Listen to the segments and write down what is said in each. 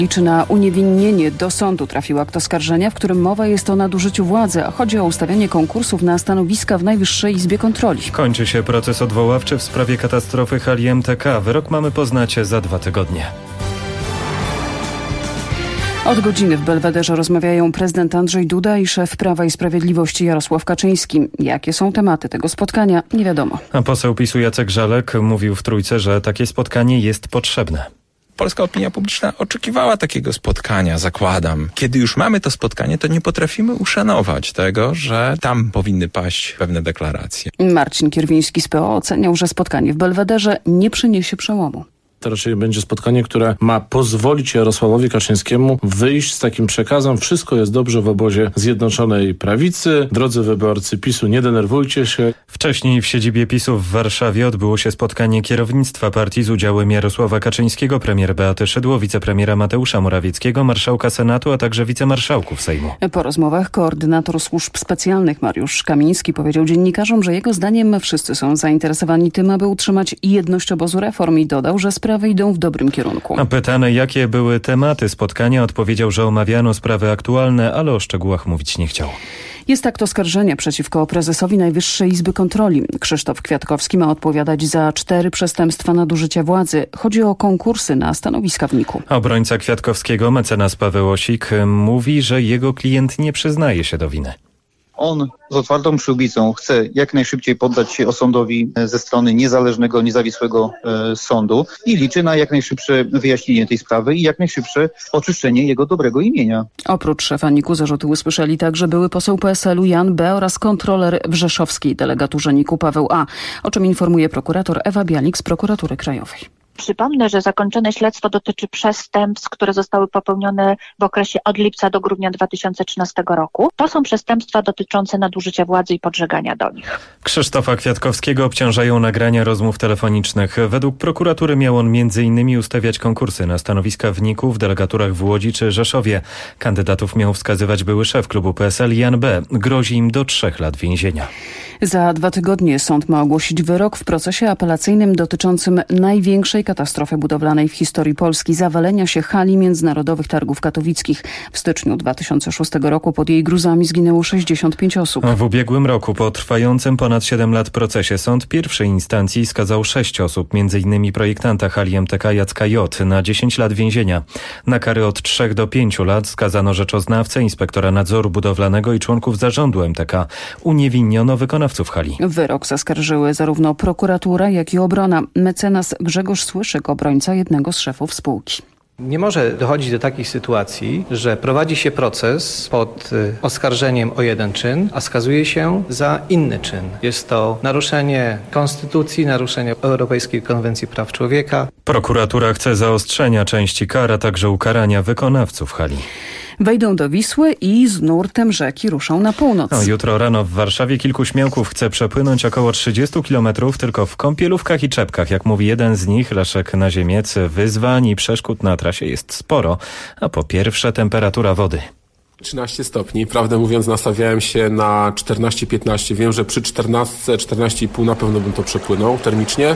Liczy na uniewinnienie. Do sądu trafił akt oskarżenia, w którym mowa jest o nadużyciu władzy, a chodzi o ustawianie konkursów na stanowiska w Najwyższej Izbie Kontroli. Kończy się proces odwoławczy w sprawie katastrofy hali MTK. Wyrok mamy poznać za 2 tygodnie. Od godziny w Belwederze rozmawiają prezydent Andrzej Duda i szef Prawa i Sprawiedliwości Jarosław Kaczyński. Jakie są tematy tego spotkania, nie wiadomo. A poseł PiS-u Jacek Żalek mówił w Trójce, że takie spotkanie jest potrzebne. Polska opinia publiczna oczekiwała takiego spotkania, zakładam. Kiedy już mamy to spotkanie, to nie potrafimy uszanować tego, że tam powinny paść pewne deklaracje. Marcin Kierwiński z PO oceniał, że spotkanie w Belwederze nie przyniesie przełomu. To raczej będzie spotkanie, które ma pozwolić Jarosławowi Kaczyńskiemu wyjść z takim przekazem: wszystko jest dobrze w obozie Zjednoczonej Prawicy. Drodzy wyborcy PiS-u, nie denerwujcie się. Wcześniej w siedzibie PiS-u w Warszawie odbyło się spotkanie kierownictwa partii z udziałem Jarosława Kaczyńskiego, premier Beaty Szydło, wicepremiera Mateusza Morawieckiego, marszałka Senatu, a także wicemarszałków Sejmu. Po rozmowach koordynator służb specjalnych Mariusz Kamiński powiedział dziennikarzom, że jego zdaniem wszyscy są zainteresowani tym, aby utrzymać jedność obozu reform, i dodał, że sprawy idą w dobrym kierunku. A pytany, jakie były tematy spotkania, odpowiedział, że omawiano sprawy aktualne, ale o szczegółach mówić nie chciał. Jest akt oskarżenia przeciwko prezesowi Najwyższej Izby Kontroli. Krzysztof Kwiatkowski ma odpowiadać za 4 przestępstwa nadużycia władzy. Chodzi o konkursy na stanowiska w NIK-u. Obrońca Kwiatkowskiego, mecenas Paweł Osik, mówi, że jego klient nie przyznaje się do winy. On z otwartą przyłbicą chce jak najszybciej poddać się osądowi ze strony niezależnego, niezawisłego sądu i liczy na jak najszybsze wyjaśnienie tej sprawy i jak najszybsze oczyszczenie jego dobrego imienia. Oprócz szefa NIK-u zarzuty usłyszeli także były poseł PSL-u Jan B. oraz kontroler w rzeszowskiej delegaturze NIK-u Paweł A., o czym informuje prokurator Ewa Bialik z Prokuratury Krajowej. Przypomnę, że zakończone śledztwo dotyczy przestępstw, które zostały popełnione w okresie od lipca do grudnia 2013 roku. To są przestępstwa dotyczące nadużycia władzy i podżegania do nich. Krzysztofa Kwiatkowskiego obciążają nagrania rozmów telefonicznych. Według prokuratury miał on m.in. ustawiać konkursy na stanowiska w NIK-u, w delegaturach w Łodzi czy Rzeszowie. Kandydatów miał wskazywać były szef klubu PSL Jan B. Grozi im do 3 lat więzienia. Za 2 tygodnie sąd ma ogłosić wyrok w procesie apelacyjnym dotyczącym największej katastrofy budowlanej w historii Polski — zawalenia się hali Międzynarodowych Targów Katowickich. W styczniu 2006 roku pod jej gruzami zginęło 65 osób. W ubiegłym roku po trwającym ponad 7 lat procesie sąd pierwszej instancji skazał 6 osób, m.in. projektanta hali MTK Jacka J. na 10 lat więzienia. Na kary od 3 do 5 lat skazano rzeczoznawcę, inspektora nadzoru budowlanego i członków zarządu MTK. Uniewinniono wykonawców hali. Wyrok zaskarżyły zarówno prokuratura, jak i obrona. Mecenas Grzegorz Słyszyk, obrońca jednego z szefów spółki. Nie może dochodzić do takich sytuacji, że prowadzi się proces pod oskarżeniem o jeden czyn, a skazuje się za inny czyn. Jest to naruszenie konstytucji, naruszenie Europejskiej Konwencji Praw Człowieka. Prokuratura chce zaostrzenia części kar, a także ukarania wykonawców hali. Wejdą do Wisły i z nurtem rzeki ruszą na północ. Jutro rano w Warszawie kilku śmiałków chce przepłynąć około 30 kilometrów tylko w kąpielówkach i czepkach. Jak mówi jeden z nich, Leszek Naziemiec, wyzwań i przeszkód na trasie jest sporo, a po pierwsze temperatura wody. 13 stopni. Prawdę mówiąc, nastawiałem się na 14-15. Wiem, że przy 14, 14,5 na pewno bym to przepłynął termicznie.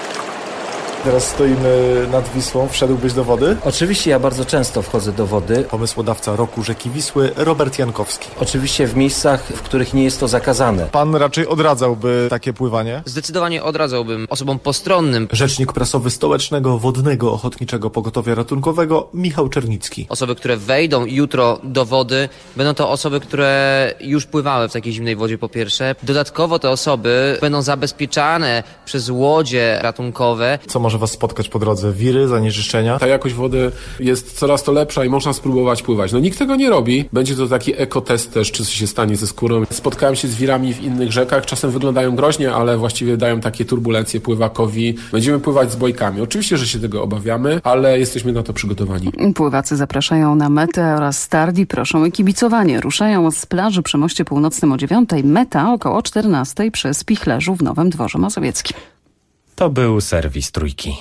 Teraz stoimy nad Wisłą. Wszedłbyś do wody? Oczywiście, ja bardzo często wchodzę do wody. Pomysłodawca roku rzeki Wisły, Robert Jankowski. Oczywiście w miejscach, w których nie jest to zakazane. Pan raczej odradzałby takie pływanie? Zdecydowanie odradzałbym osobom postronnym. Rzecznik prasowy Stołecznego Wodnego Ochotniczego Pogotowia Ratunkowego Michał Czernicki. Osoby, które wejdą jutro do wody, będą to osoby, które już pływały w takiej zimnej wodzie, po pierwsze. Dodatkowo te osoby będą zabezpieczane przez łodzie ratunkowe. Co może was spotkać po drodze? Wiry, zanieczyszczenia? Ta jakość wody jest coraz to lepsza i można spróbować pływać. No nikt tego nie robi. Będzie to taki ekotest też, czy coś się stanie ze skórą. Spotkałem się z wirami w innych rzekach. Czasem wyglądają groźnie, ale właściwie dają takie turbulencje pływakowi. Będziemy pływać z bojkami. Oczywiście, że się tego obawiamy, ale jesteśmy na to przygotowani. Pływacy zapraszają na metę oraz start i proszą o kibicowanie. Ruszają z plaży przy Moście Północnym o 9:00. Meta około 14:00 przy Spichlerzu w Nowym Dworze Mazowieckim. To był serwis Trójki.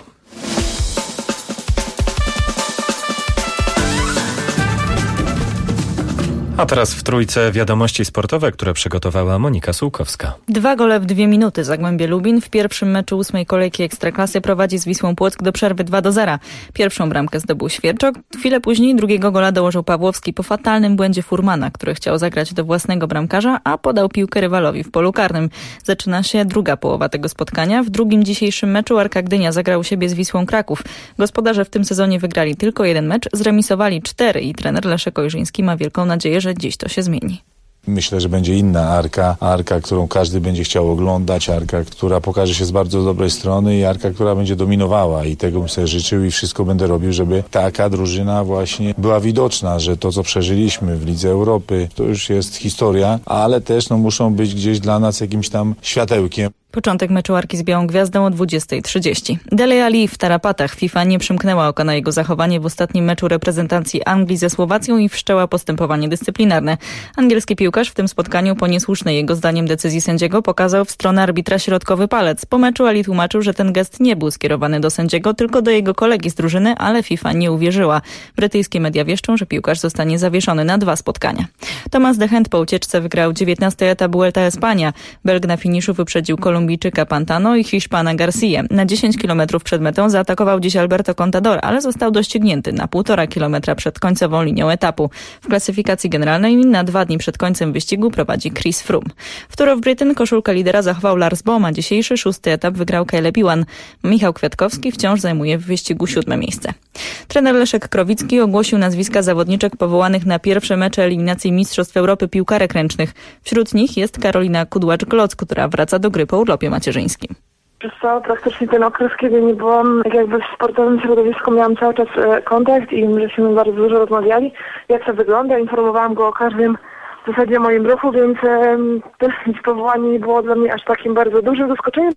A teraz w trójce wiadomości sportowe, które przygotowała Monika Sułkowska. 2 gole w 2 minuty. Zagłębie Lubin w pierwszym meczu 8. kolejki Ekstraklasy prowadzi z Wisłą Płock do przerwy 2-0. Pierwszą bramkę zdobył Świerczok. Chwilę później drugiego gola dołożył Pawłowski po fatalnym błędzie Furmana, który chciał zagrać do własnego bramkarza, a podał piłkę rywalowi w polu karnym. Zaczyna się druga połowa tego spotkania. W drugim dzisiejszym meczu Arka Gdynia zagrał u siebie z Wisłą Kraków. Gospodarze w tym sezonie wygrali tylko jeden mecz, zremisowali 4 i trener Leszek Ojrzyński ma wielką nadzieję, że dziś to się zmieni. Myślę, że będzie inna Arka, którą każdy będzie chciał oglądać, Arka, która pokaże się z bardzo dobrej strony i Arka, która będzie dominowała i tego bym sobie życzył i wszystko będę robił, żeby taka drużyna właśnie była widoczna, że to, co przeżyliśmy w Lidze Europy, to już jest historia, ale też muszą być gdzieś dla nas jakimś tam światełkiem. Początek meczu Arki z Białą Gwiazdą o 20:30. Dele Alli w tarapatach. FIFA nie przymknęła oka na jego zachowanie w ostatnim meczu reprezentacji Anglii ze Słowacją i wszczęła postępowanie dyscyplinarne. Angielski piłkarz w tym spotkaniu po niesłusznej jego zdaniem decyzji sędziego pokazał w stronę arbitra środkowy palec. Po meczu Alli tłumaczył, że ten gest nie był skierowany do sędziego, tylko do jego kolegi z drużyny, ale FIFA nie uwierzyła. Brytyjskie media wieszczą, że piłkarz zostanie zawieszony na 2 spotkania. Thomas de Gent po ucieczce wygrał 19. etap Vuelta Espania. Belg na finiszu wyprzedził Kolumbijczyka Pantano i Hiszpana Garcia. Na 10 km przed metą zaatakował dziś Alberto Contador, ale został doścignięty na 1,5 kilometra przed końcową linią etapu. W klasyfikacji generalnej na 2 dni przed końcem wyścigu prowadzi Chris Froome. W Tour of Britain koszulkę lidera zachował Lars Boom, a dzisiejszy 6. etap wygrał Caleb Ewan. Michał Kwiatkowski wciąż zajmuje w wyścigu 7. miejsce. Trener Leszek Krowicki ogłosił nazwiska zawodniczek powołanych na pierwsze mecze eliminacji Mistrzostw Europy piłkarek ręcznych. Wśród nich jest Karolina Kudłacz-Gloc, która wraca do gry po urlopie macierzyńskim. Przez cały praktycznie ten okres, kiedy nie byłam jakby w sportowym środowisku, miałam cały czas kontakt i żeśmy bardzo dużo rozmawiali, jak to wygląda. Informowałam go o każdym w zasadzie moim ruchu, więc też powołanie nie było dla mnie aż takim bardzo dużym zaskoczeniem.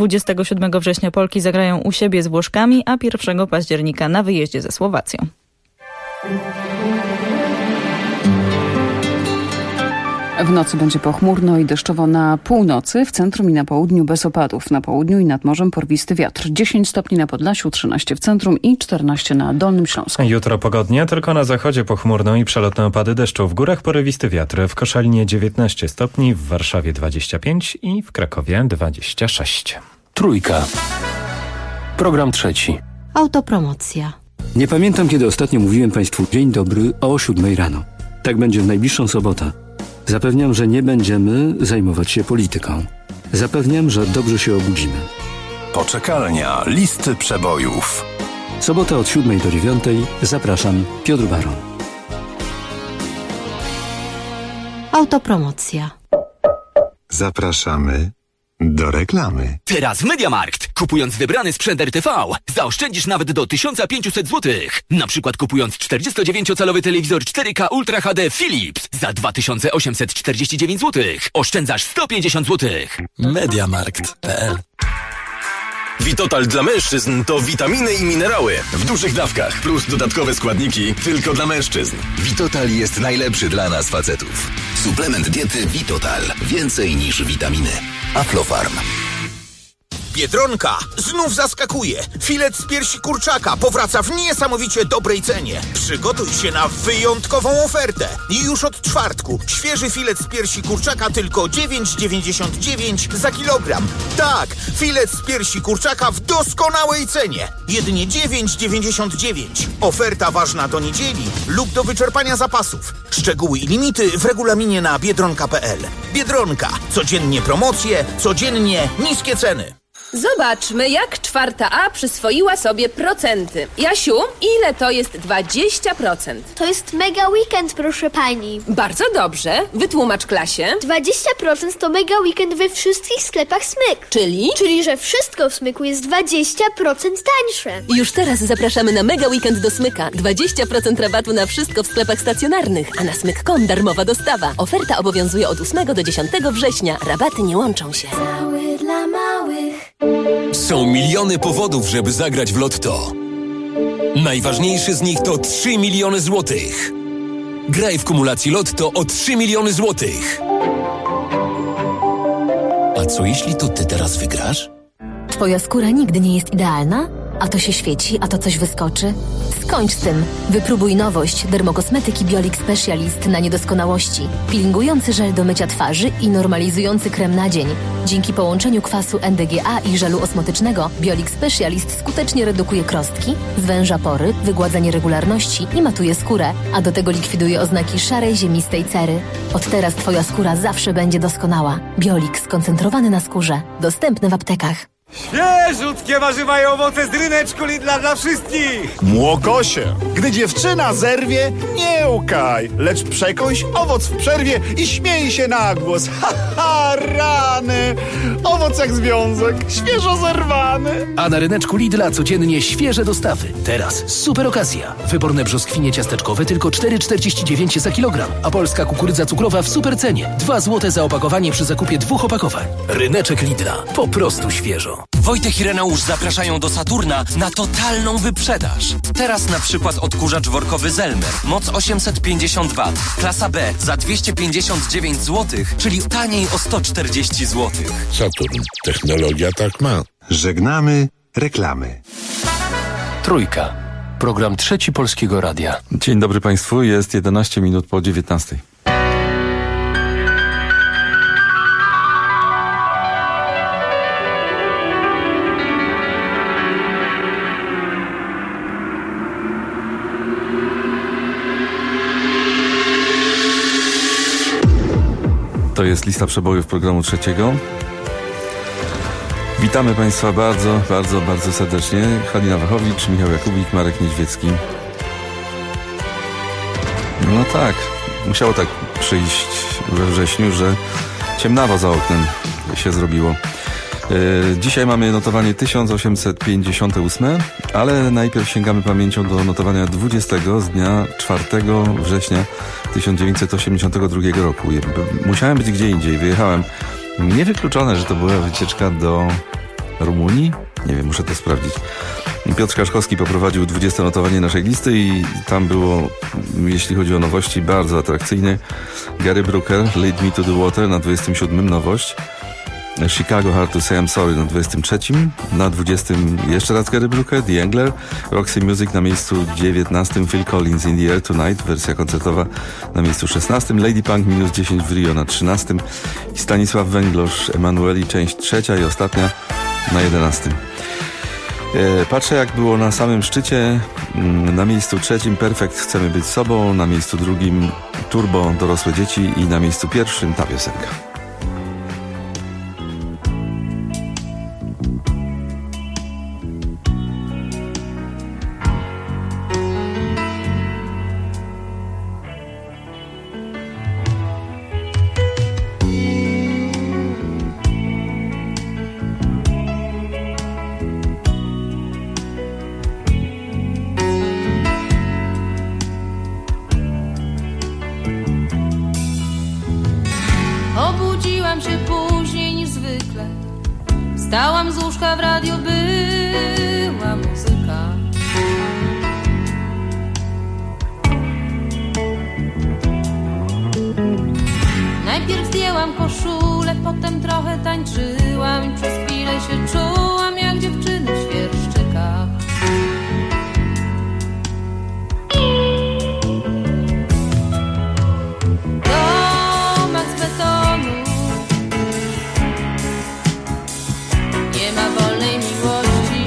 27 września Polki zagrają u siebie z Włoszkami, a 1 października na wyjeździe ze Słowacją. W nocy będzie pochmurno i deszczowo na północy, w centrum i na południu bez opadów. Na południu i nad morzem porwisty wiatr. 10 stopni na Podlasiu, 13 w centrum i 14 na Dolnym Śląsku. Jutro pogodnie, tylko na zachodzie pochmurno i przelotne opady deszczu. W górach porywisty wiatr. W Koszalinie 19 stopni, w Warszawie 25 i w Krakowie 26. Trójka. Program trzeci. Autopromocja. Nie pamiętam, kiedy ostatnio mówiłem Państwu dzień dobry o 7 rano. Tak będzie w najbliższą sobotę. Zapewniam, że nie będziemy zajmować się polityką. Zapewniam, że dobrze się obudzimy. Poczekalnia listy przebojów. Sobota od 7 do 9. Zapraszam, Piotr Baron. Autopromocja. Zapraszamy do reklamy. Teraz w MediaMarkt. Kupując wybrany sprzęt RTV, zaoszczędzisz nawet do 1500 zł. Na przykład kupując 49-calowy telewizor 4K Ultra HD Philips za 2849 zł. Oszczędzasz 150 zł. MediaMarkt.pl. Vitotal dla mężczyzn to witaminy i minerały w dużych dawkach plus dodatkowe składniki tylko dla mężczyzn. Vitotal jest najlepszy dla nas facetów. Suplement diety Vitotal. Więcej niż witaminy. Aflofarm. Biedronka znów zaskakuje. Filet z piersi kurczaka powraca w niesamowicie dobrej cenie. Przygotuj się na wyjątkową ofertę. I już od czwartku świeży filet z piersi kurczaka tylko 9,99 za kilogram. Tak, filet z piersi kurczaka w doskonałej cenie. Jedynie 9,99. Oferta ważna do niedzieli lub do wyczerpania zapasów. Szczegóły i limity w regulaminie na biedronka.pl. Biedronka. Codziennie promocje, codziennie niskie ceny. Zobaczmy, jak 4A przyswoiła sobie procenty. Jasiu, ile to jest 20%? To jest mega weekend, proszę pani. Bardzo dobrze. Wytłumacz klasie. 20% to mega weekend we wszystkich sklepach Smyk. Czyli? Czyli, że wszystko w Smyku jest 20% tańsze. Już teraz zapraszamy na mega weekend do Smyka. 20% rabatu na wszystko w sklepach stacjonarnych, a na smyk.com darmowa dostawa. Oferta obowiązuje od 8 do 10 września. Rabaty nie łączą się. Cały dla małych. Są miliony powodów, żeby zagrać w Lotto. Najważniejszy z nich to 3 miliony złotych. Graj w kumulacji Lotto o 3 miliony złotych. A co jeśli to ty teraz wygrasz? Twoja skóra nigdy nie jest idealna, A to się świeci, a to coś wyskoczy? Skończ z tym. Wypróbuj nowość dermokosmetyki Biolix Specialist na niedoskonałości. Peelingujący żel do mycia twarzy i normalizujący krem na dzień. Dzięki połączeniu kwasu NDGA i żelu osmotycznego Biolix Specialist skutecznie redukuje krostki, zwęża pory, wygładza nieregularności i matuje skórę, a do tego likwiduje oznaki szarej, ziemistej cery. Od teraz Twoja skóra zawsze będzie doskonała. Biolix skoncentrowany na skórze. Dostępny w aptekach. Świeżutkie warzywa i owoce z ryneczku Lidla dla wszystkich! Młokosie, gdy dziewczyna zerwie, nie łkaj, lecz przekąś owoc w przerwie i śmiej się na głos. Ha, ha, rany! Owoc jak związek, świeżo zerwany. A na ryneczku Lidla codziennie świeże dostawy. Teraz super okazja. Wyborne brzoskwinie ciasteczkowe tylko 4,49 za kilogram, a polska kukurydza cukrowa w super cenie. 2 zł za opakowanie przy zakupie 2 opakowań. Ryneczek Lidla. Po prostu świeżo. Wojtek i Reneusz zapraszają do Saturna na totalną wyprzedaż. Teraz na przykład odkurzacz workowy Zelmer, moc 850 W, klasa B za 259 zł, czyli taniej o 140 zł. Saturn. Technologia tak ma. Żegnamy reklamy. Trójka. Program Trzeci Polskiego Radia. Dzień dobry Państwu, jest 11 minut po 19. To jest lista przebojów programu trzeciego. Witamy Państwa bardzo, bardzo, bardzo serdecznie. Halina Wachowicz, Michał Jakubik, Marek Niedźwiecki. No tak, musiało tak przyjść we wrześniu, że ciemnawo za oknem się zrobiło. Dzisiaj mamy notowanie 1858, ale najpierw sięgamy pamięcią do notowania 20 z dnia 4 września 1982 roku. Musiałem być gdzie indziej, wyjechałem. Niewykluczone, że to była wycieczka do Rumunii? Nie wiem, muszę to sprawdzić. Piotr Kaszkowski poprowadził 20 notowanie naszej listy i tam było, jeśli chodzi o nowości, bardzo atrakcyjne. Gary Brooker, Lead Me to the Water na 27 nowość. Chicago Hard to Say I'm Sorry na 23, na 20 jeszcze raz Gary Brooker, The Angler, Roxy Music na miejscu 19, Phil Collins In the Air Tonight, wersja koncertowa na miejscu 16, Lady Punk minus 10 w Rio na 13 i Stanisław Węglosz, Emanueli część 3 i ostatnia na 11. Patrzę jak było na samym szczycie, na miejscu 3 Perfekt Chcemy być sobą, na miejscu 2 Turbo Dorosłe dzieci i na miejscu 1 ta piosenka. Wstałam z łóżka, w radio była muzyka. Najpierw zdjęłam koszulę, potem trochę tańczyłam i przez chwilę się czułam jak dziewczyny w świerszczykach. Domek z betonu, nie ma wolnej miłości.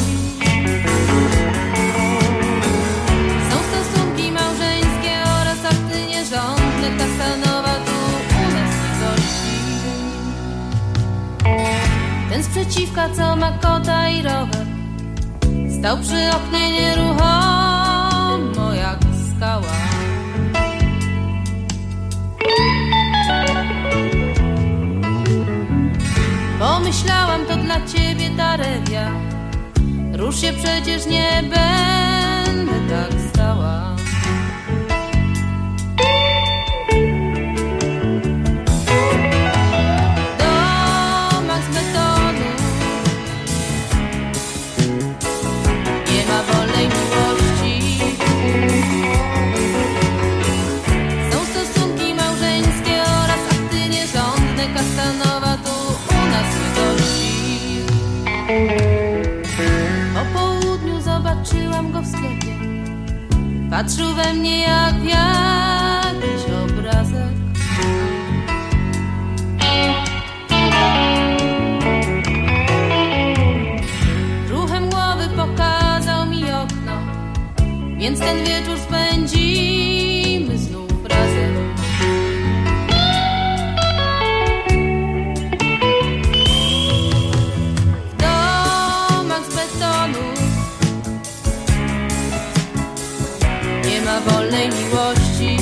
Są stosunki małżeńskie oraz akty nierządne. Kasanowa tu u nas nie gości. Ten sprzeciwka, co ma kota i rower, stał przy oknie nieruchomo jak skała. Pomyślałam, to dla ciebie ta rewia. Rusz się, przecież nie będę tak stała. Domek z betonu, nie ma wolnej miłości. Są stosunki małżeńskie oraz akty nierządne. Kasanowa tu u nas nie gości. Po południu jak w jakiś obrazek. Ruchem głowy pokazał mi okno, więc ten wieczór spędzimy znów razem. W domach z betonu nie ma wolnej miłości.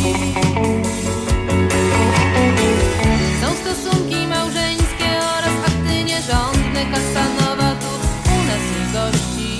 Są stosunki małżeńskie oraz akty nierządne. Kasanowa tu u nas nie gości.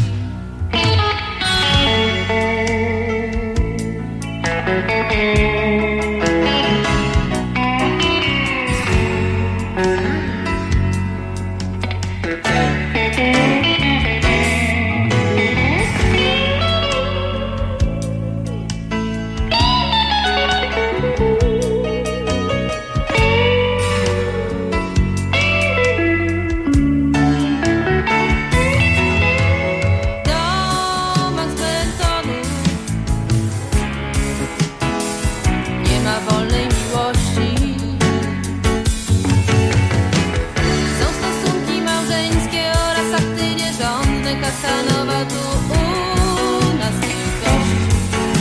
Kasanowa tu u nas nie gości.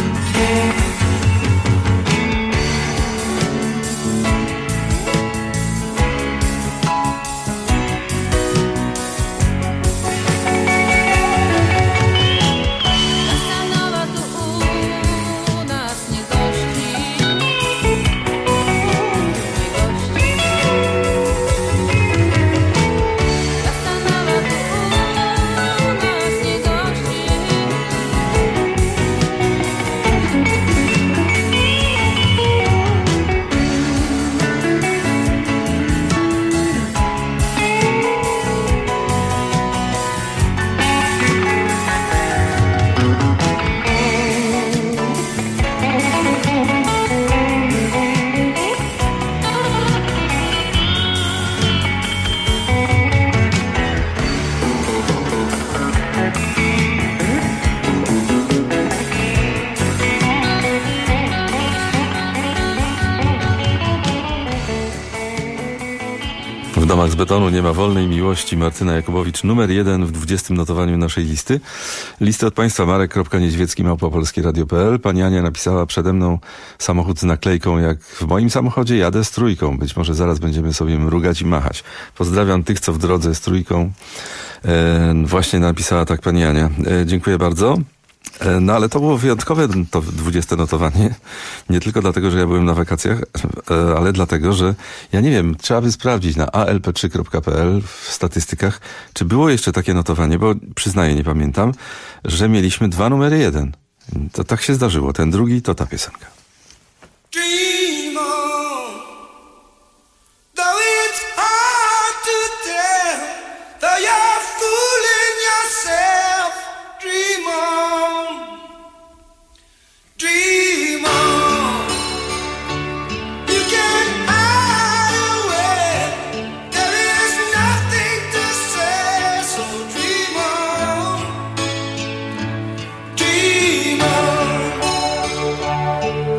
Kasanowa tu u nas nie gości. Nie gości. Kasanowa tu W domach z betonu nie ma wolnej miłości. Martyna Jakubowicz, numer 1 w 20. notowaniu naszej listy. Listy od państwa marek.niedźwiecki@polskieradio.pl. Pani Ania napisała: przede mną samochód z naklejką jak w moim samochodzie, jadę z trójką. Być może zaraz będziemy sobie mrugać i machać. Pozdrawiam tych, co w drodze z trójką. Właśnie napisała tak pani Ania. Dziękuję bardzo. No ale to było wyjątkowe to 20. notowanie. Nie tylko dlatego, że ja byłem na wakacjach, ale dlatego, że ja nie wiem, trzeba by sprawdzić na alp3.pl w statystykach, czy było jeszcze takie notowanie, bo przyznaję, nie pamiętam, że mieliśmy 2 numery 1. To tak się zdarzyło. Ten drugi to ta piosenka. Dream on, though it's hard to tell, though you're fooling yourself. Dream on, dream on. You can hide away, there is nothing to say, so dream on, dream on.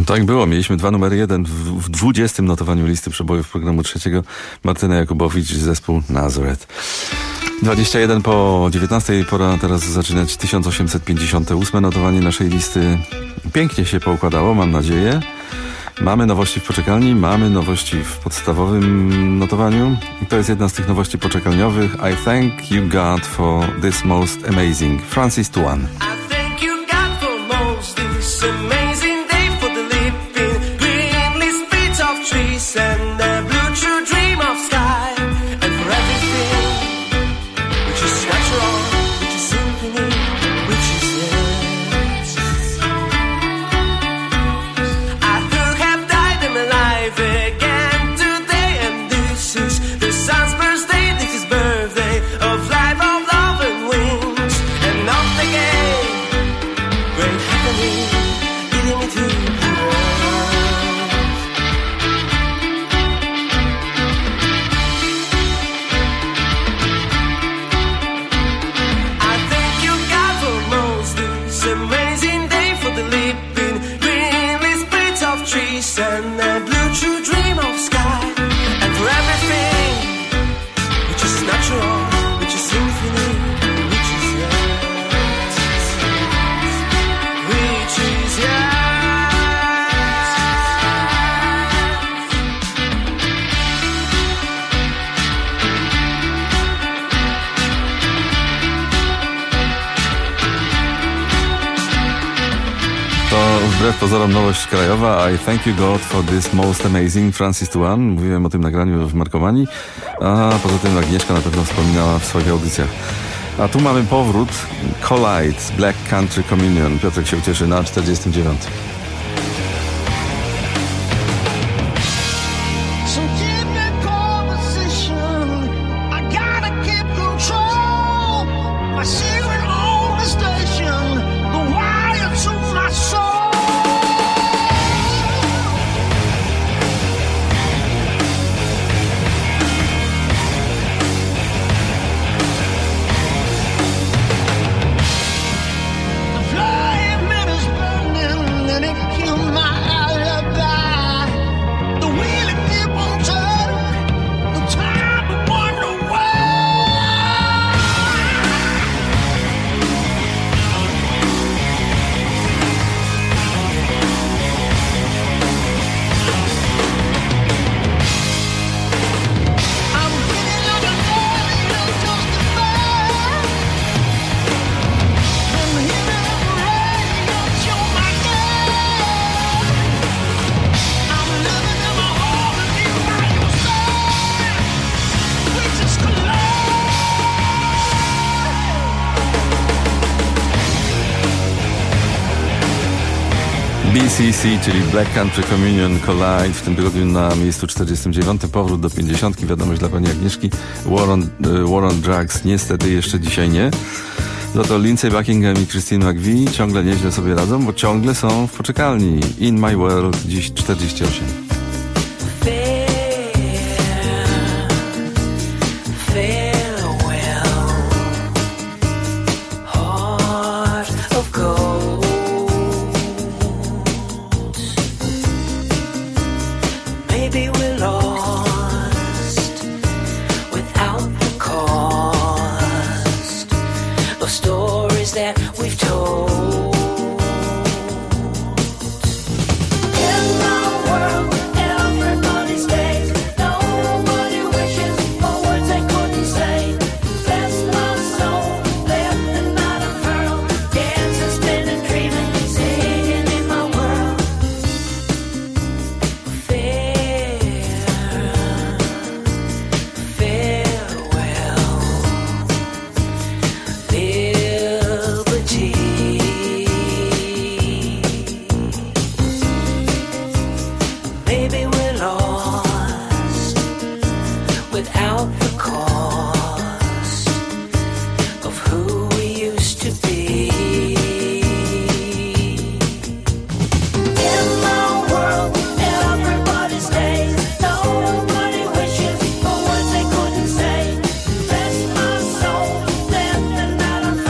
Tak było. Mieliśmy 2 numery 1 w 20. notowaniu listy przebojów programu trzeciego. Martyna Jakubowicz, zespół Nazareth. 21 po 19. Pora teraz zaczynać 1858 notowanie naszej listy. Pięknie się poukładało, mam nadzieję. Mamy nowości w poczekalni, mamy nowości w podstawowym notowaniu. I to jest jedna z tych nowości poczekalniowych. I thank you God for this most amazing. Francis Tuan. And the blue true dream of sky, and for everything which is natural, which is infinite, which is yes. I could have died and alive again today, and this is the sun's birthday, this is birthday of life, of love and wings, and of the game, great happening, leading me to the and the blue true dream of sky, and for everything which is natural, which is infinite, which is yes, which is yes. To wbrew pozorom nowość krajowa. I thank you God for this most amazing. Francis Tuan. Mówiłem o tym nagraniu w Markowani. A poza tym Agnieszka na pewno wspominała w swoich audycjach. A tu mamy powrót. Collide, Black Country Communion. Piotrek się ucieszy na 49. BCC, czyli Black Country Communion Collide, w tym tygodniu na miejscu 49. Powrót do 50. Wiadomość dla pani Agnieszki. War on Drugs niestety jeszcze dzisiaj nie. Za to Lindsey Buckingham i Christine McVie ciągle nieźle sobie radzą, bo ciągle są w poczekalni. In My World, dziś 48.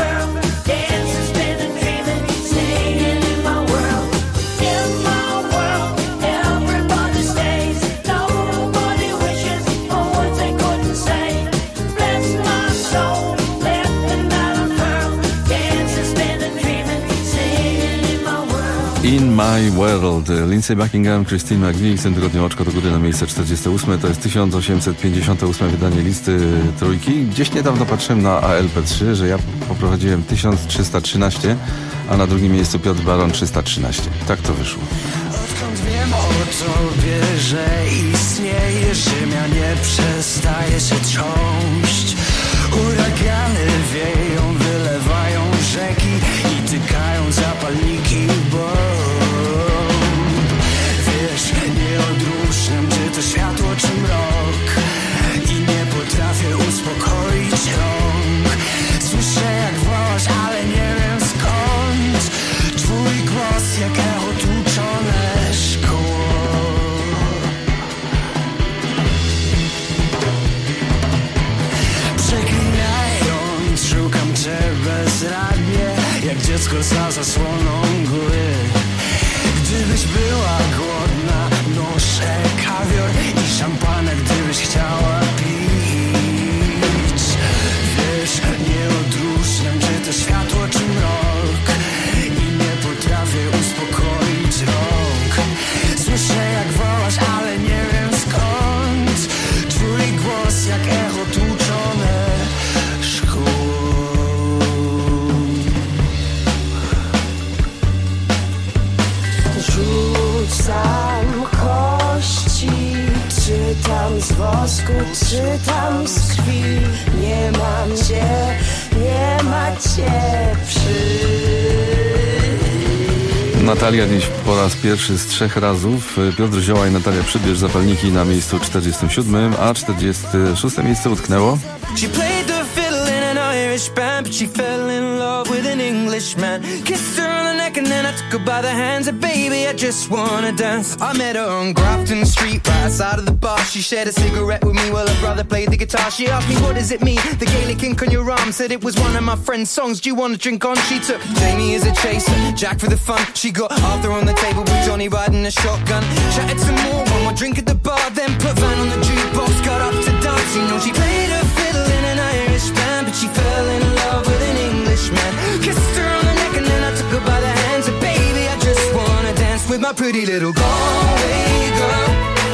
My world. My World. Lindsey Buckingham, Christine McVie. W tym tygodniu oczko do góry na miejsce 48. To jest 1858 wydanie listy trójki. Gdzieś niedawno patrzyłem na ALP3, że ja poprowadziłem 1313, a na drugim miejscu Piotr Baron 313. Tak to wyszło. Odkąd wiem o tobie, że istniejesz, ziemia nie przestaje się trząść. Uragany wieją, wylewają rzeki i tykają zapalniki bomb. Wiesz, nie odróżniam, czy to światło, czy mrok, i nie potrafię uspokoić rąk. Słyszę, jak wołasz, ale nie wiem skąd. Twój głos jak echo tłuczone szkło. Przeklinając, szukam cię bezradnie, jak dziecko za zasłoną mgły. Gdybyś była głodna, noszę kawior i szampanek, gdybyś chciała pić. Wiesz, nie odróżniam, czy to światło, czy mrok, i nie potrafię uspokoić rąk. Słyszę, jak wołasz, ale nie wiem skąd. Twój głos jak echo tłuczone szkło. Rzucam kości, czytam z wosku, czytam z krwi. Nie mam cię, nie ma cię Natalia dziś po raz pierwszy z 3 razów. Piotr Zioła i Natalia Przybierz zapalniki na miejscu 47, a 46 miejsce utknęło. She played the fiddle in an Irish band, but she fell in love with an Englishman. Kissed her on the neck and then I took her by the hands. And baby, I just wanna dance. I met her on Grafton Street, right outside of the bar. She shared a cigarette with me while her brother played the guitar. She asked me, what does it mean? The Gaelic ink on your arm. Said it was one of my friend's songs. Do you wanna drink on? She took Jamie as a chaser, Jack for the fun. She got Arthur on the table with Johnny riding a shotgun. Chatted some more, one more drink at the bar, then put Van on the jukebox, got up to dance. You know she played her fiddle in an Irish band, but she fell in love with an Englishman. Kissed her on the neck and then I took her by the hands. And baby, I just wanna dance with my pretty little Galway girl.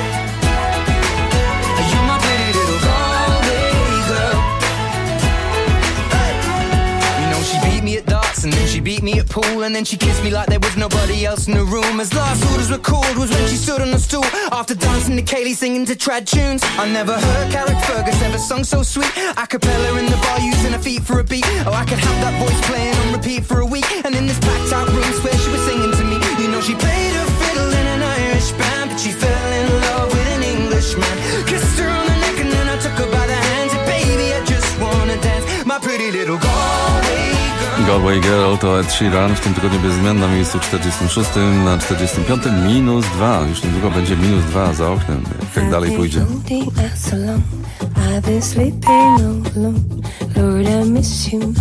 You're my pretty little Galway girl. Hey. You know she beat me at darts and then she beat me at pool, and then she kissed me like there was nobody else in the room. As last orders were called was when she stood on the stool after dancing to Kaylee singing to trad tunes. I never heard Carrick Fergus ever sung so sweet. A cappella in the bar using her feet for a beat. Oh, I could have that voice playing on repeat for a week. And in this packed out room where she was singing to me. You know she played her fiddle in an Irish band, but she fell in love with an Englishman. Kissed her on the neck and then I took her by the hands. And baby, I just wanna dance, my pretty little Galway girl. Galway Girl to Ed Sheeran, w tym tygodniu bez zmian na miejscu 46, na 45 -2. Już niedługo będzie -2 za oknem, jak dalej pójdzie. I've been sleeping all alone, Lord, I miss you.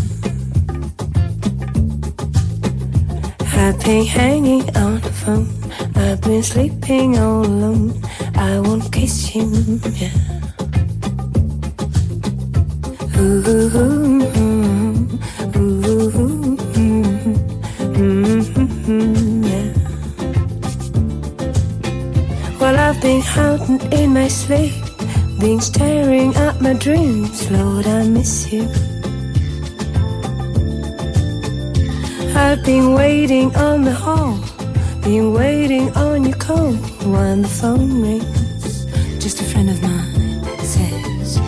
I've been hanging on the phone, I've been sleeping all alone, I won't kiss you, yeah. Ooh, ooh, ooh, ooh, yeah. Well, I've been hiding in my sleep, been staring at my dreams, Lord, I miss you. I've been waiting on the hall, been waiting on your call. When the phone rings, just a friend of mine says,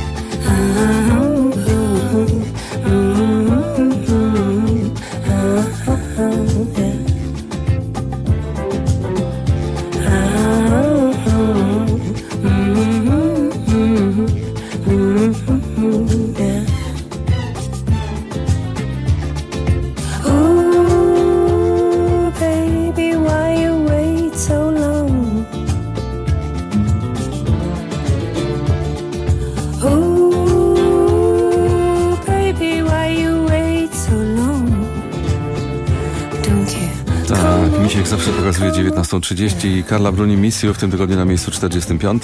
Jak zawsze pokazuje 19:30. Carla Bruni Miss You w tym tygodniu na miejscu 45.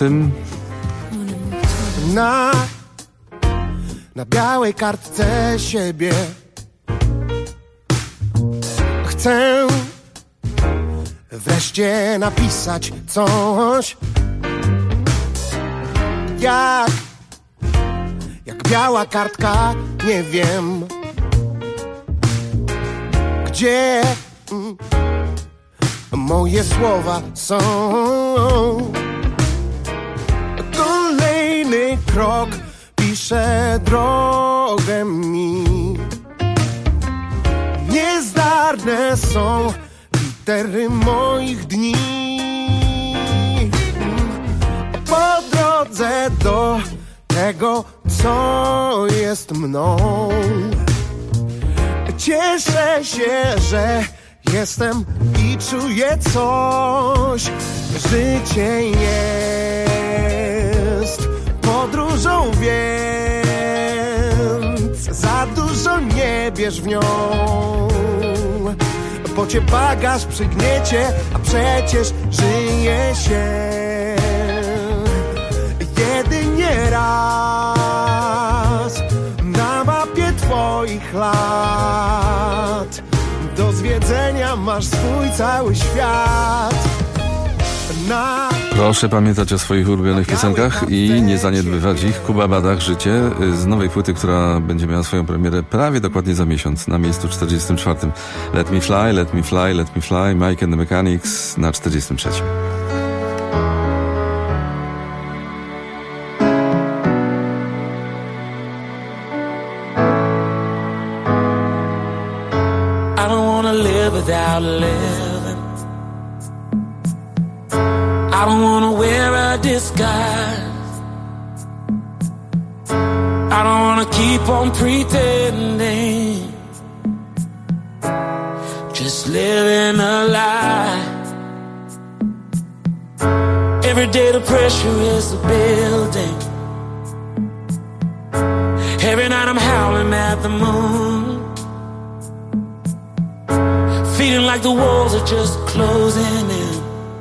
Na białej kartce siebie chcę wreszcie napisać coś, jak biała kartka, nie wiem gdzie moje słowa są. Kolejny krok pisze drogę mi. Niezdarne są litery moich dni. Po drodze do tego, co jest mną, cieszę się, że jestem i czuję coś. Życie jest podróżą, więc za dużo nie bierz w nią, bo cię bagaż przygniecie, a przecież żyje się jedynie raz na mapie twoich lat. Do zwiedzenia masz swój cały świat. Proszę pamiętać o swoich ulubionych piosenkach i nie zaniedbywać ich. Kuba Badach, Życie, z nowej płyty, która będzie miała swoją premierę prawie dokładnie za miesiąc, na miejscu 44. Let Me Fly, Let Me Fly, Let Me Fly, Mike and the Mechanics na 43. I don't wanna live without living. I don't wanna wear a disguise. I don't wanna keep on pretending, just living a lie. Every day the pressure is building. Every night I'm howling at the moon, feeling like the walls are just closing in.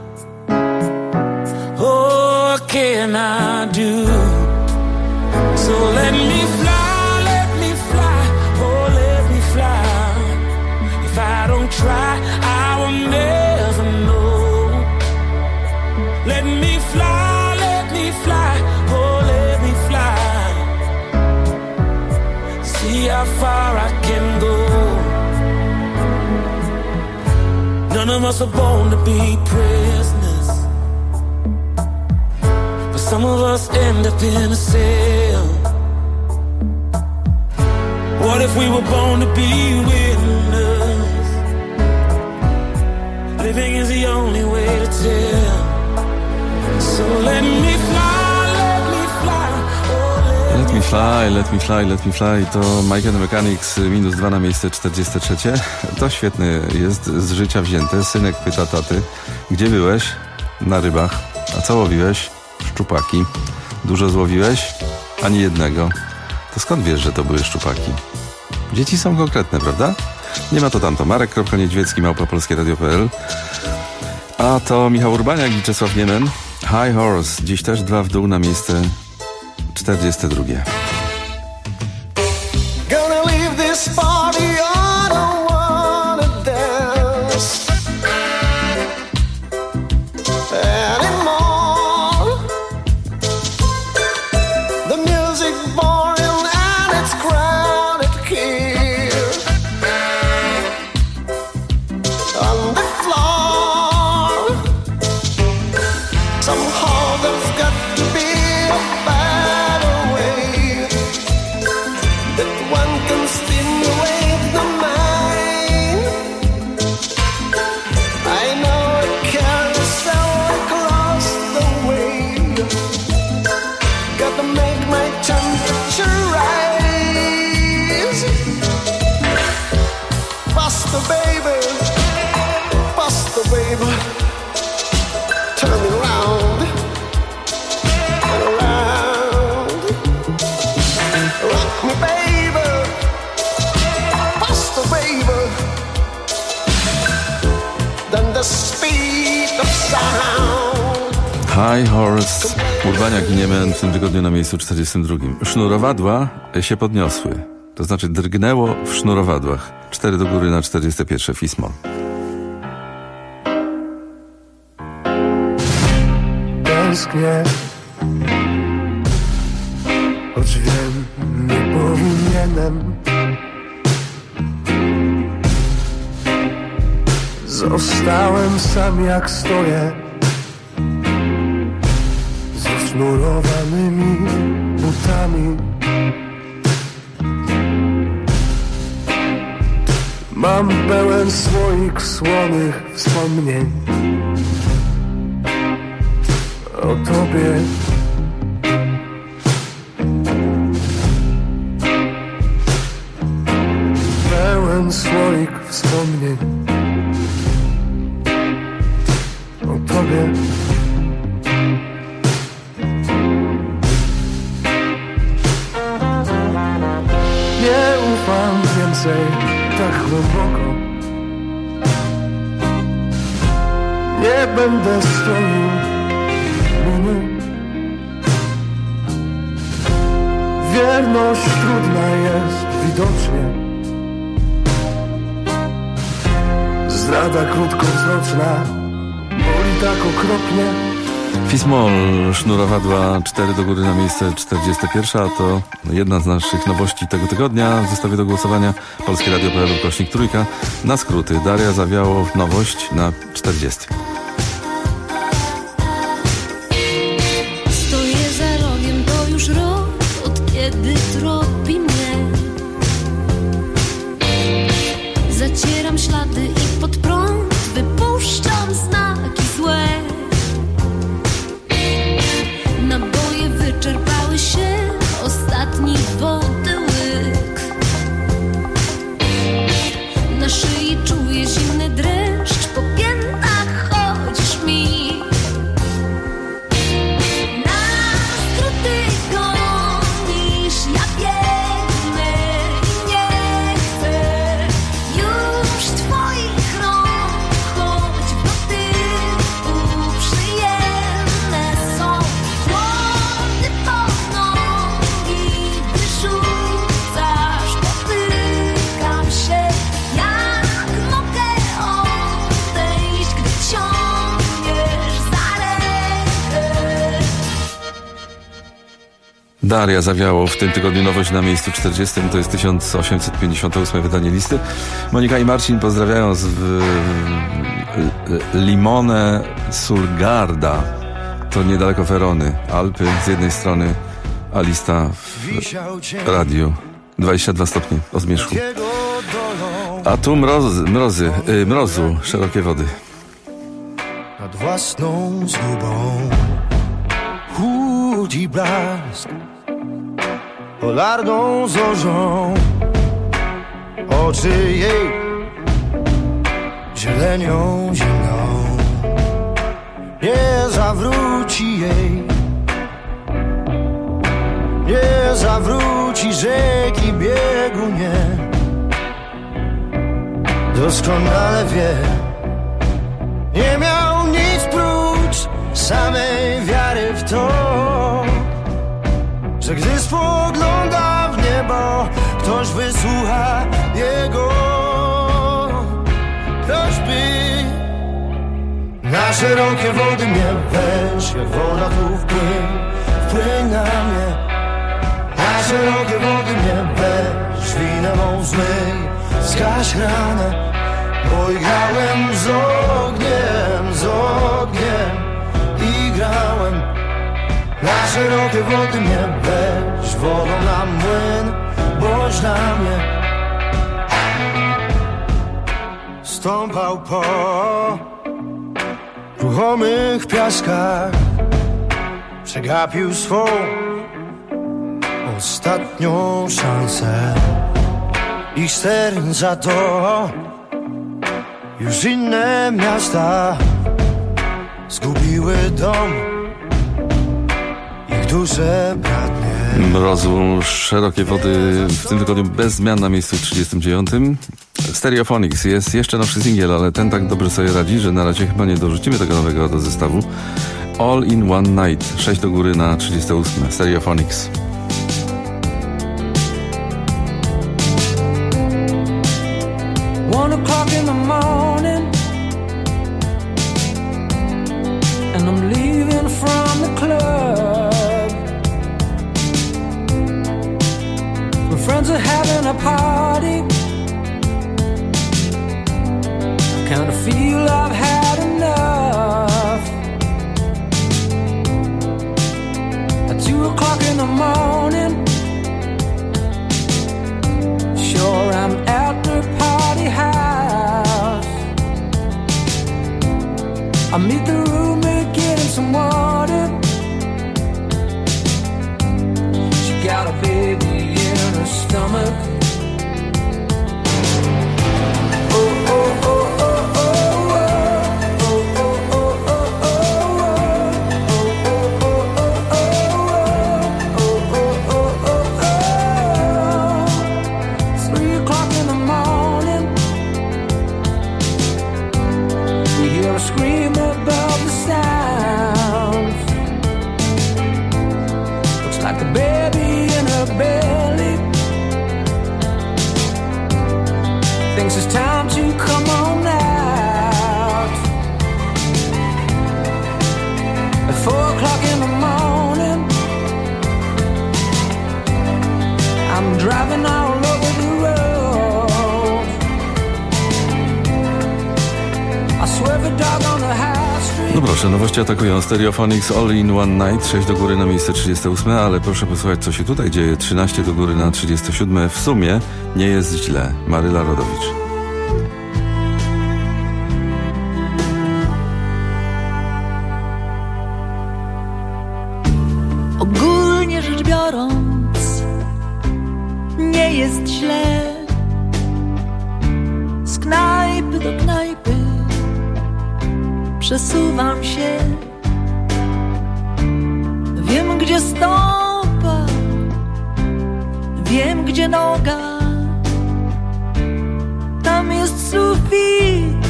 Oh, what can I do? So let me fly, oh let me fly. If I don't try, I will never know. Let me fly, oh let me fly. See how far I can go. None of us are born to be prisoners, but some of us end up in a cell. What if we were born to be winners? Living is the only way to tell. So let me fly, oh Let Me Fly, Let Me Fly, Let Me Fly to Mike and the Mechanics, -2 na miejsce 43. To świetne jest, z życia wzięte. Synek pyta taty, gdzie byłeś? Na rybach. A co łowiłeś? Szczupaki. Dużo złowiłeś? Ani jednego. To skąd wiesz, że to były szczupaki? Dzieci są konkretne, prawda? Nie ma to tamto. Marek.Niedźwiecki, @polskieradio.pl. A to Michał Urbaniak i Czesław Niemen. High Horse. Dziś też 2 w dół na miejsce 42. gonna leave this party, I don't wanna dance anymore. The music boring and it's crowded here on the floor. Somehow there's got to be a better way that one can stimulate the mind. I know a carousel across the way. Gotta make my temperature rise. Faster, baby, turn me round and around. Rock me, baby, faster, baby, than the speed of sound. High Horse, Urbaniak i Niemen w tym tygodniu na miejscu 42. Sznurowadła się podniosły. To znaczy drgnęło w sznurowadłach. 4 do góry na 41. Fismo. tęsknię. Choć wiem, nie powinienem. Zostałem sam jak stoję, ze sznurowanymi butami. Mam pełen słoik słonych wspomnień o tobie. Pełen słoik wspomnień o tobie. Nie ufam więcej tak głęboko. Nie będę stroił miny. Wierność trudna jest widocznie. Zdrada krótkowzroczna boli tak okropnie. Fismol, sznurowadła 4 do góry na miejsce 41, a to jedna z naszych nowości tego tygodnia w zestawie do głosowania. Polskie Radio /3. Na skróty. Daria Zawiało, nowość na 40. Stoję za rogiem, to już rok, od kiedy tropi mnie. Zacieram ślady i pod prąd wypuszczam znaki złe. Naboje wyczerpały się, ostatni wody łyk. Na szyi czuję zimny dreszcz, po piętach chodzisz mi. Na skróty gonisz, ja biegnę i nie chcę już twoich rąk, choć w dotyku przyjemne są. Chłody pod nogi wyrzucasz, potykam się, jak mogę odejść, gdy ciągniesz za rękę. Daria Zawiało w tym tygodniu nowość na miejscu 40, to jest 1858 wydanie listy. Monika i Marcin pozdrawiają z Limone sul Garda, to niedaleko Verony, Alpy z jednej strony, a lista w radiu 22 stopnie o zmierzchu. A tu mrozu, szerokie wody. Nad własną zgubą chłodzi blask polarną zorzą. Oczy jej zielenią zimną. Nie zawróci jej, nie zawróci rzeki biegu, nie. Doskonale wie, nie miał nic prócz samej wiary w to, że gdy spogląda w niebo, ktoś wysłucha jego. Ktoś by na szerokie wody mnie weź, jak woda tu wpłyń na mnie. Na szerokie wody mnie weź, winę mą zmyj, zgaś ranę, bo grałem z ogniem i grałem. Na szerokie wody mnie weź, wodą na młyn, bądź na mnie. Stąpał po ruchomych piaskach, przegapił swą ostatnią szansę. Ich ster za to już inne miasta zgubiły dom, ich dusze bratnie. Mrozu, szerokie wody w tym tygodniu bez zmian na miejscu 39. Stereophonics jest jeszcze nowszy singiel, ale ten tak dobrze sobie radzi, że na razie chyba nie dorzucimy tego nowego do zestawu. All in One Night, 6 do góry na 38. Stereophonics. 1 o'clock in the morning, and I'm leaving from friends are having a party. Kinda feel I've had enough. At 2 o'clock in the morning, sure I'm at the party house. I meet the roommate getting some water. She got a baby in her stomach. Oh, oh, oh. It's time to come on out. At 4 o'clock in the morning, I'm driving all over the road. I swerve a dog on the high street. No proszę, nowości atakują Stereophonics All in One Night, 6 do góry na miejsce 38, ale proszę posłuchać, co się tutaj dzieje. 13 do góry na 37. W sumie nie jest źle. Maryla Rodowicz. Ogólnie rzecz biorąc, nie jest źle. Z knajpy do knajpy przesuwam się. Wiem, gdzie stopa, wiem, gdzie noga. Tam jest sufit,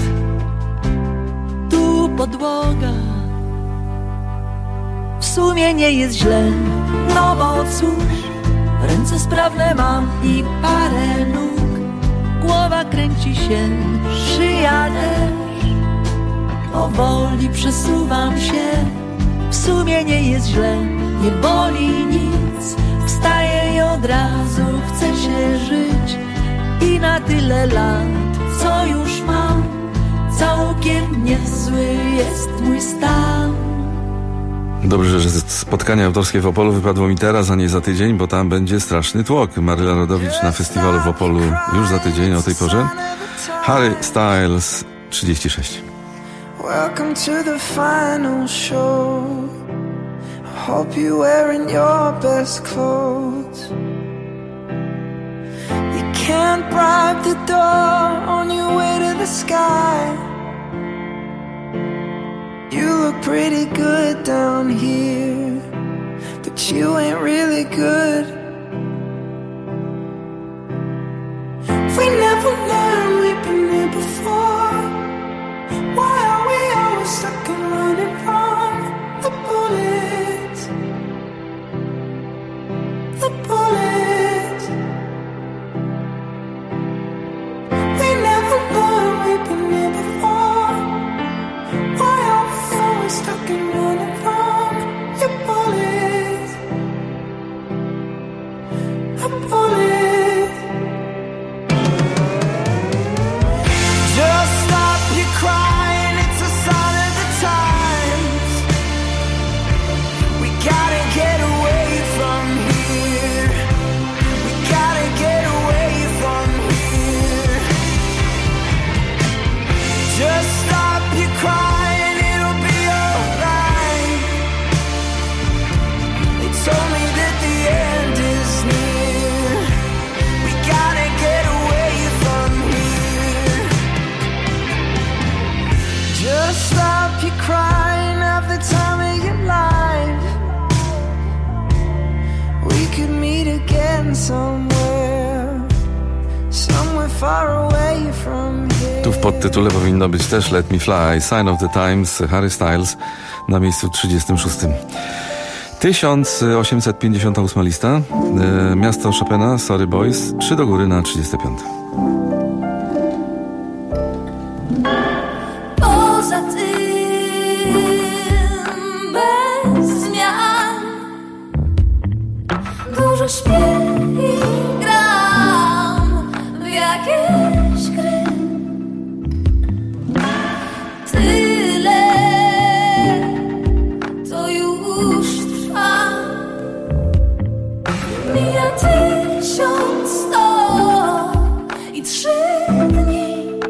tu podłoga. W sumie nie jest źle, no bo cóż, ręce sprawne mam i parę nóg. Głowa kręci się, szyja też. Powoli przesuwam się. W sumie nie jest źle, nie boli nic. Wstaję i od razu chce się żyć. I na tyle lat, co już mam, całkiem niezły jest mój stan. Dobrze, że spotkanie autorskie w Opolu wypadło mi teraz, a nie za tydzień, bo tam będzie straszny tłok. Maryla Rodowicz na festiwalu w Opolu już za tydzień o tej porze. Harry Styles 36. Welcome to the final show. I hope you're wearing your best clothes. You can't bribe the door on your way to the sky. You look pretty good down here, but you ain't really good. We never learned we've been here before. Why are we always stuck and running from the bullets? The bullets. We never learned we've been here before. Why are we always stuck and running from your bullets? The bullets. Just stop your crying, it's a sign of the times. We gotta get away from here. We gotta get away from here. Just stop your crying, it'll be alright. They told me that the end is near. We gotta get away from here. Just stop your crying, have the time of your life. We could meet again somewhere, somewhere far away from here. Tu w podtytule powinno być też Let Me Fly, Sign of the Times, Harry Styles na miejscu 36. 1858 lista. Miasto Chopina, Sorry Boys, 3 do góry na 35. Poza tym bez zmian dużo śpię i gra. 1103 dni.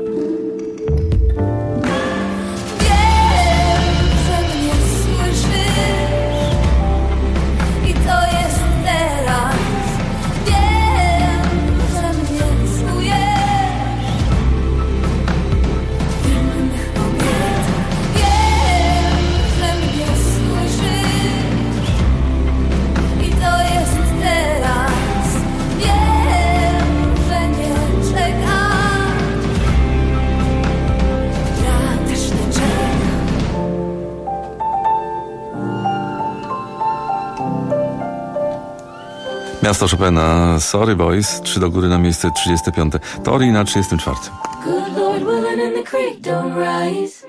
Miasto Chopina, Sorry Boys, 3 do góry na miejsce 35. Tori na 34. Good Lord, willing in the creek don't rise.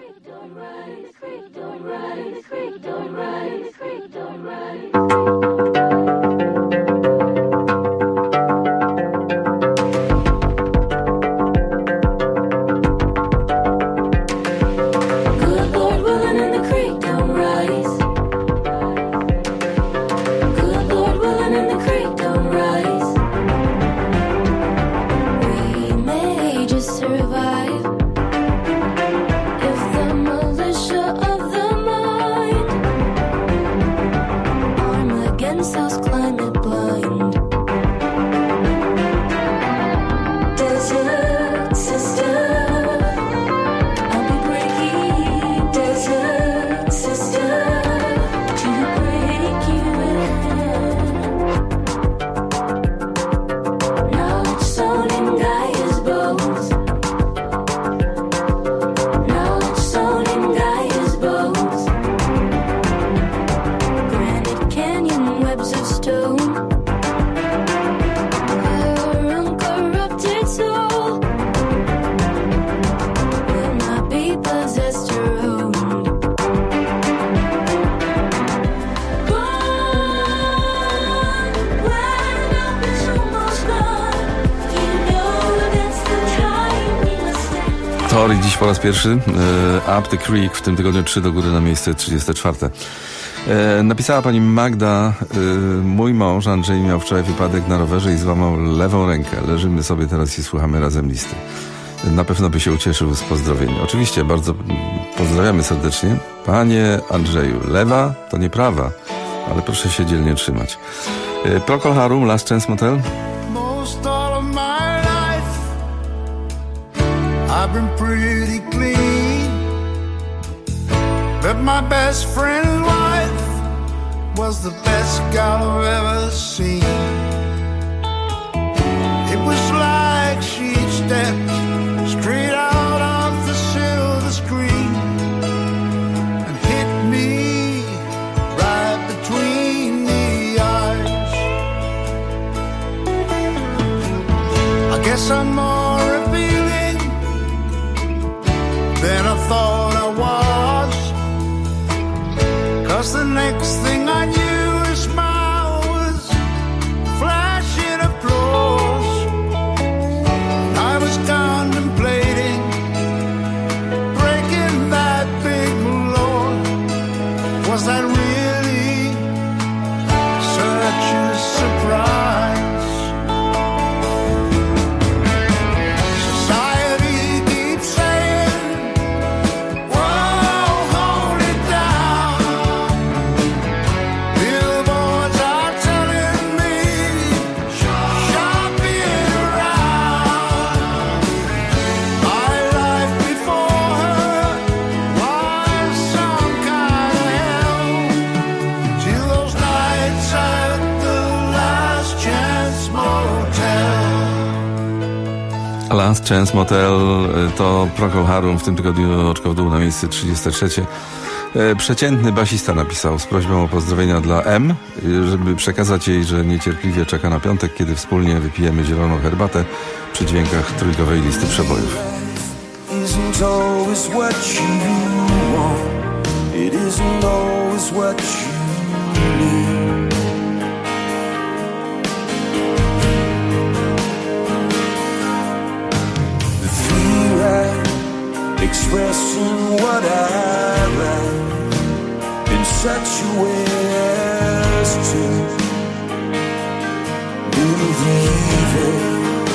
Tori dziś po raz pierwszy. Up the Creek w tym tygodniu 3 do góry na miejsce 34. Napisała pani Magda: mój mąż Andrzej miał wczoraj wypadek na rowerze i złamał lewą rękę. Leżymy sobie teraz i słuchamy razem listy. Na pewno by się ucieszył z pozdrowień. Oczywiście, bardzo pozdrawiamy serdecznie. Panie Andrzeju, lewa to nie prawa, ale proszę się dzielnie trzymać. Procol Harum, Last Chance Motel. Most all of my life I've been pretty clean, but my best friend's wife was the best gal I've ever seen. It was like she stepped straight out of the silver screen and hit me right between the eyes. I guess I'm more appealing than I thought I was, 'cause the next thing I knew, a smile was flashing applause. I was contemplating breaking that big law. Was that really such a surprise? Society keeps saying, whoa, hold it down. Billboards are telling me, shop it around. My life before her was some kind of hell, till those nights at the Last Chance Motel. Last Chance Motel to Procol Harum w tym tygodniu oczko w dół na miejsce 33. Przeciętny basista napisał z prośbą o pozdrowienia dla M, żeby przekazać jej, że niecierpliwie czeka na piątek, kiedy wspólnie wypijemy zieloną herbatę przy dźwiękach trójkowej listy przebojów. Isn't always what you want. It isn't always what you need. The fear I express in what I write in such a way as to move możliwe.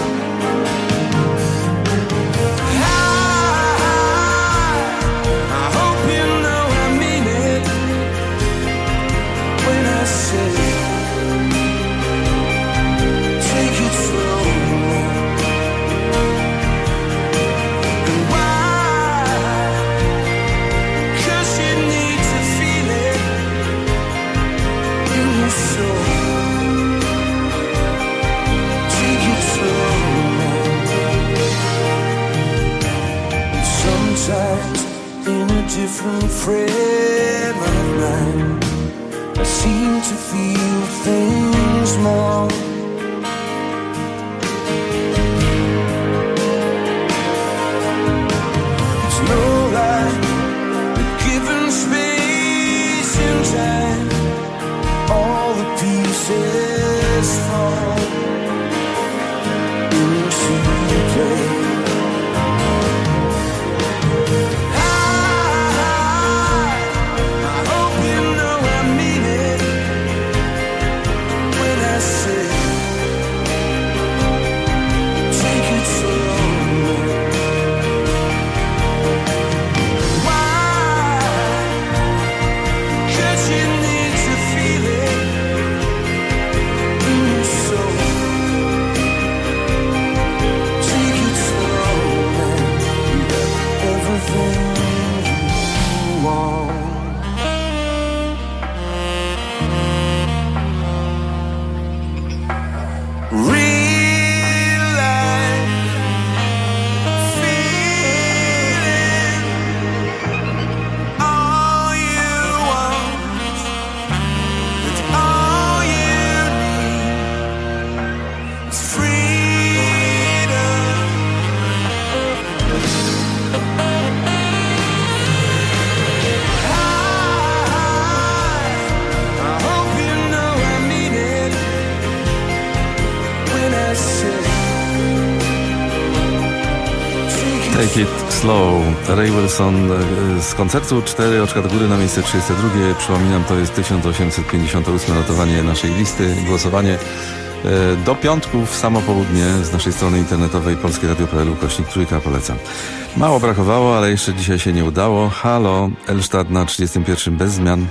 I hope you know I mean it when I say take it slow. And why? 'Cause you need to feel it in your soul. Take it slow. Sometimes in a different frame of mind, I seem to feel things more. It's no lie, but given space and time, all the pieces fall into place. Take It Slow. Ray Wilson z koncertu 4 oczka do góry na miejsce 32. Przypominam, to jest 1858 notowanie naszej listy. Głosowanie do piątku w samo południe z naszej strony internetowej polskieradio.pl/3 polecam. Mało brakowało, ale jeszcze dzisiaj się nie udało. Halo, Elstadt na 31 bez zmian.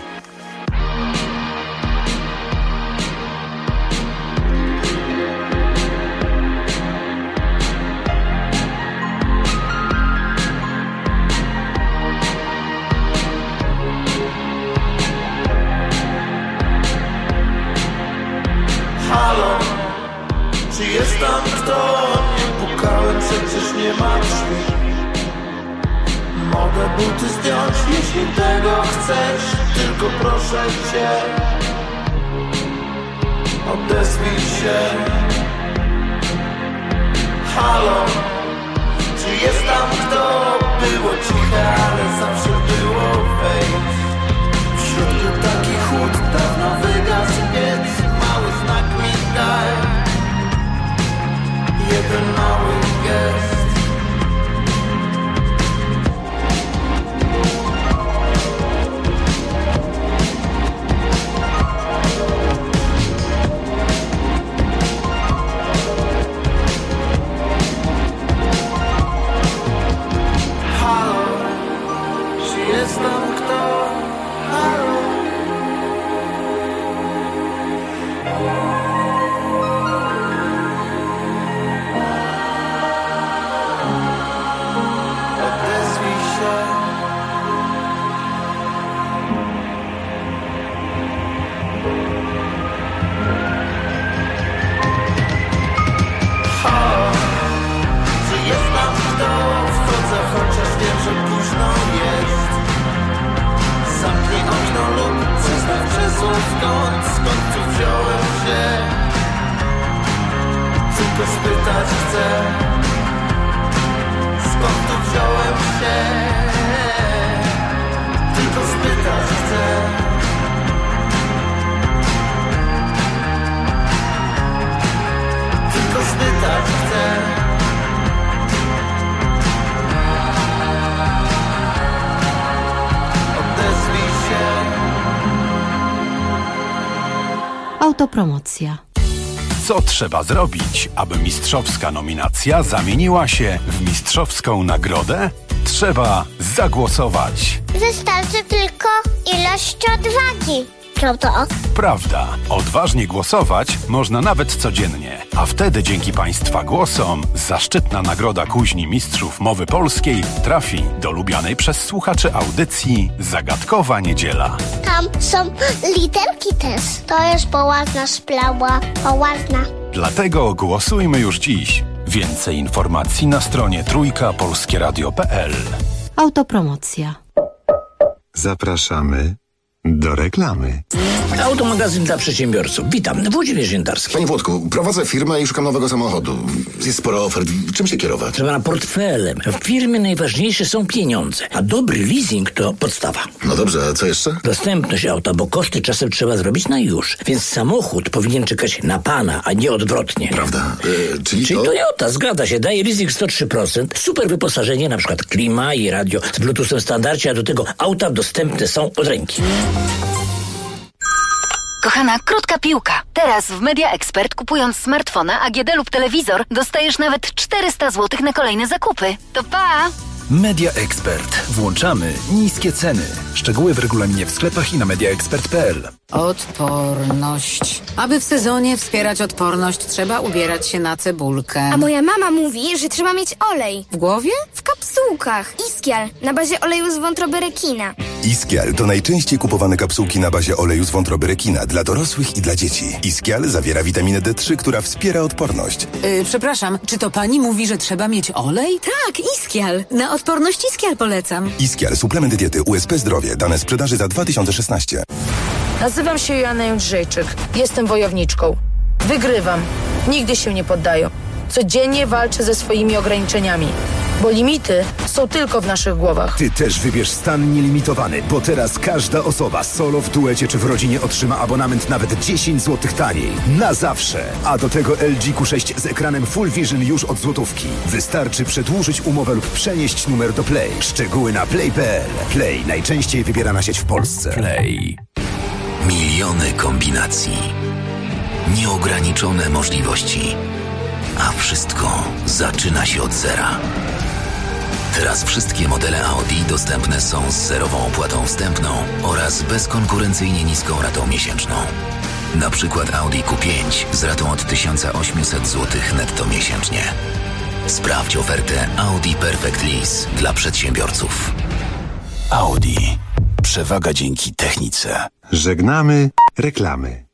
Autopromocja. Co trzeba zrobić, aby mistrzowska nominacja zamieniła się w mistrzowską nagrodę? Trzeba zagłosować. Wystarczy tylko ilość odwagi. Prawda? Prawda. Odważnie głosować można nawet codziennie. A wtedy dzięki Państwa głosom zaszczytna nagroda Kuźni Mistrzów Mowy Polskiej trafi do lubianej przez słuchaczy audycji Zagadkowa Niedziela. Tam są literki też. To jest poważna sprawa. Poważna. Dlatego głosujmy już dziś. Więcej informacji na stronie trójkapolskieradio.pl. Autopromocja. Zapraszamy do reklamy. Automagazyn dla przedsiębiorców. Witam, Włodzimierz Jędarski. Panie Włodku, prowadzę firmę i szukam nowego samochodu. Jest sporo ofert. Czym się kierować? Trzeba portfelem. W firmie najważniejsze są pieniądze, a dobry leasing to podstawa. No dobrze, a co jeszcze? Dostępność auta, bo koszty czasem trzeba zrobić na już. Więc samochód powinien czekać na pana, a nie odwrotnie. Prawda? Czyli to? Toyota, zgadza się. Daje leasing 103%. Super wyposażenie, na przykład klima i radio z Bluetoothem w standardzie, a do tego auta dostępne są od ręki. Kochana, krótka piłka. Teraz w Media Expert, kupując smartfona, AGD lub telewizor, dostajesz nawet 400 zł na kolejne zakupy. To pa! Media Expert. Włączamy niskie ceny. Szczegóły w regulaminie w sklepach i na mediaexpert.pl. Odporność. Aby w sezonie wspierać odporność, trzeba ubierać się na cebulkę. A moja mama mówi, że trzeba mieć olej. W głowie? W kapsułkach. Iskial, na bazie oleju z wątroby rekina. Iskial to najczęściej kupowane kapsułki na bazie oleju z wątroby rekina dla dorosłych i dla dzieci. Iskial zawiera witaminę D3, która wspiera odporność. Przepraszam, czy to pani mówi, że trzeba mieć olej? Tak, Iskial. Na odporność Iskial polecam. Iskial, suplement diety USP Zdrowie. Dane sprzedaży za 2016. Nazywam się Joanna Jędrzejczyk. Jestem wojowniczką. Wygrywam. Nigdy się nie poddaję. Codziennie walczę ze swoimi ograniczeniami. Bo limity są tylko w naszych głowach. Ty też wybierz stan nielimitowany, bo teraz każda osoba solo, w duecie czy w rodzinie otrzyma abonament nawet 10 zł taniej. Na zawsze. A do tego LG Q6 z ekranem Full Vision już od złotówki. Wystarczy przedłużyć umowę lub przenieść numer do Play. Szczegóły na play.pl. Play, najczęściej wybierana sieć w Polsce. Play. Miliony kombinacji. Nieograniczone możliwości. A wszystko zaczyna się od zera. Teraz wszystkie modele Audi dostępne są z zerową opłatą wstępną oraz bezkonkurencyjnie niską ratą miesięczną. Na przykład Audi Q5 z ratą od 1800 zł netto miesięcznie. Sprawdź ofertę Audi Perfect Lease dla przedsiębiorców. Audi. Przewaga dzięki technice. Żegnamy reklamy.